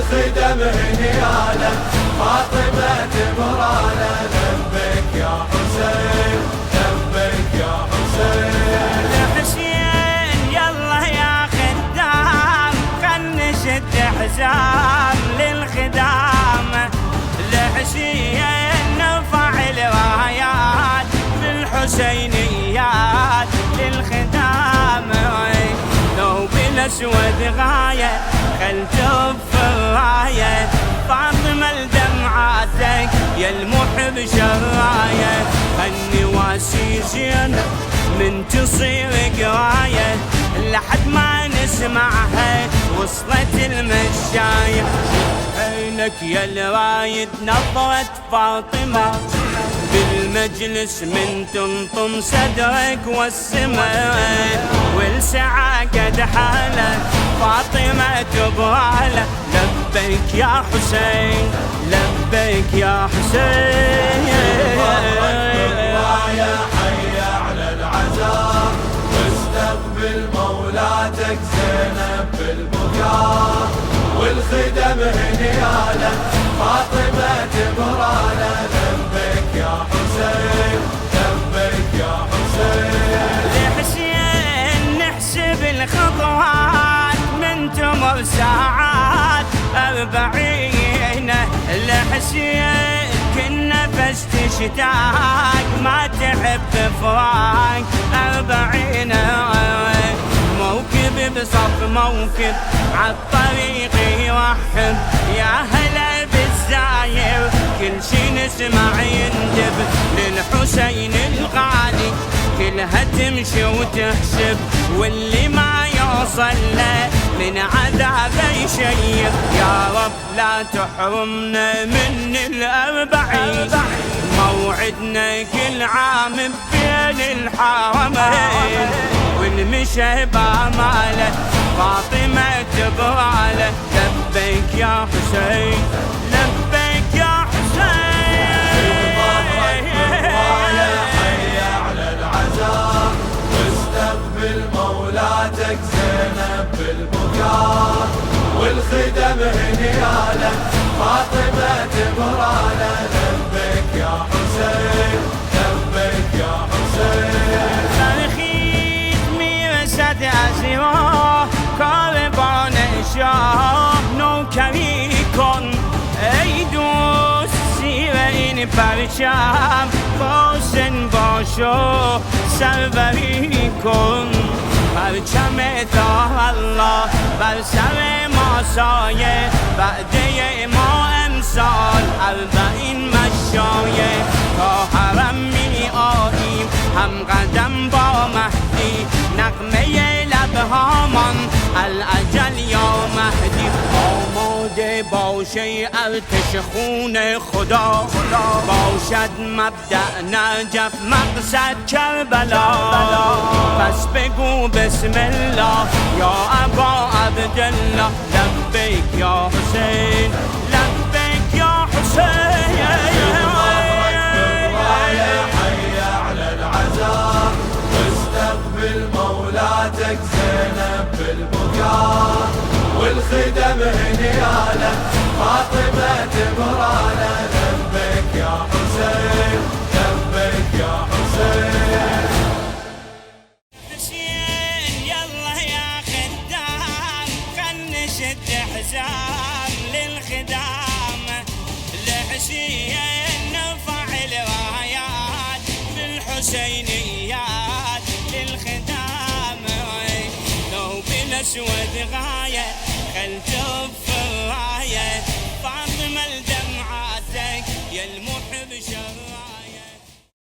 والخدم هنياله فاطمة براله لبيك يا حسين لبيك يا حسين. الحسين يلا يا خدام خل نشد حزام للخدام. الحسين نرفع الرايات بالحسينيات للخدام. ثوب الاسود غايه خل تف الرايه فاطمة لدمعاتك يا المحب شرايه. هالنواسي زينة من تصير قرايه لحد ما نسمعها وصلت المشاية. عينك يا الرايد نظرت فاطمة بالمجلس من تنطم صدرك والسماء والسعى قد حاله فاطمة تبراله لبيك يا حسين لبيك يا حسين. يا حي على العزاء واستقبل مولاتك زينب بالبكاء والخدم هنياله فاطمة تبراله لبيك يا حسين لبيك يا حسين. الحسين نحسب الخطوات من تمر ساعات 40. الحسين كل نفس تشتاق ما تحب فراق 40. موكب بصف موكب عالطريق يرحب يا هلا بالزاير كل شي نسمع يندب للحسين الغالي كلها تمشي وتحسب واللي ما يوصل له من عذابه يشيب. يا رب لا تحرمنا من 40 موعدنا كل عام بين الحرمين والمشى باماله فاطمة تبراله لبيك يا حسين لبيك يا حسين. يا حي على العزاء واستقبل مولاتك زينب بالبكاء والخدم هنياله فاطمة تبراله لبيك يا حسين لبيك يا حسين. أسيرا كاربان شاه نو کمی کن ای دوست زیر این پرچم باسن باشو سروری کن. پرچم تا الله بر سر ما سایه بعده ما امسال 40 مشایه تا حرم می آییم هم قدم با مهدی نغمه لبهامان الاجل یا مهدی. آماده باشه ارتش خون خدا باشد مبدأ نجف مقصد کربلا. پس بگو بسم الله یا ابا عبدالله لبیک یا حسین لبیک یا حسین. مولاتك زينب بالبكاء والخدم هنياله فاطمة تبراله لبيك يا حسين لبيك يا حسين. حسين يلا يا خدام خل نشد حزام للخدام. الحسين نرفع الرايات بالحسينيات للخدام. ثوب الاسود غايه خل تف الرايه